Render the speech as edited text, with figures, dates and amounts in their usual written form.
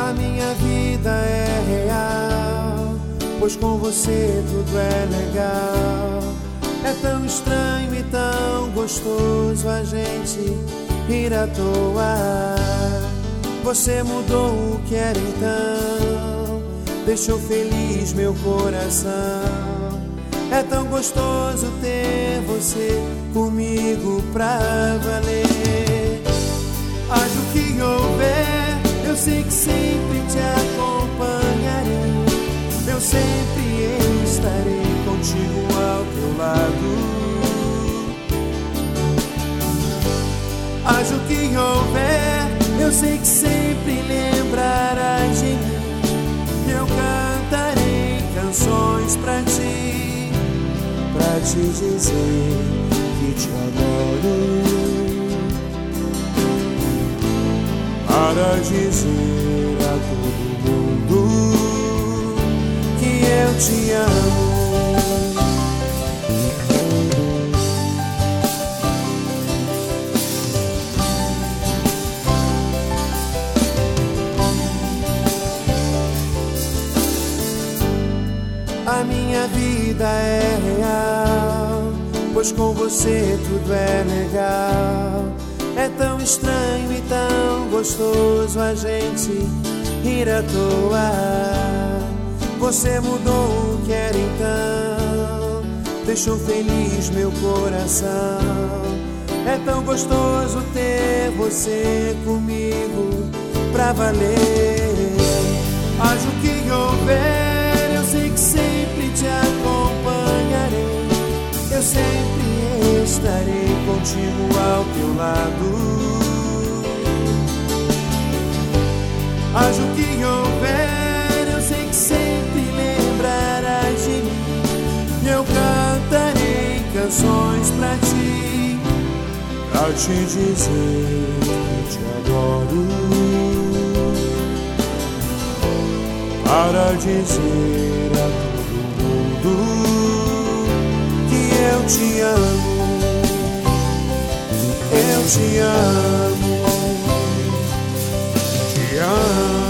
A minha vida é real, pois com você tudo é legal. É tão estranho e tão gostoso a gente ir à toa. Você mudou o que era então, deixou feliz meu coração. É tão gostoso ter você comigo pra valer. Haja o que houver, eu sei que sempre te acompanharei. Eu sempre estarei contigo ao teu lado. Haja o que houver, eu sei que sempre lembrarás de mim. Eu cantarei canções pra ti, pra te dizer que te adoro, para dizer a todo mundo que eu te amo. A minha vida é real, pois com você tudo é legal. É tão estranho e tão gostoso a gente ir à toa. Você mudou o que era então, deixou feliz meu coração. É tão gostoso ter você comigo pra valer. Haja o que houver, eu sei que sempre te acompanharei. Eu sempre estarei contigo ao teu lado. Haja o que houver, eu sei que sempre lembrarás de mim. Eu cantarei canções pra ti, pra te dizer que te adoro, para dizer a todo mundo que eu te amo. Eu te amo, te amo.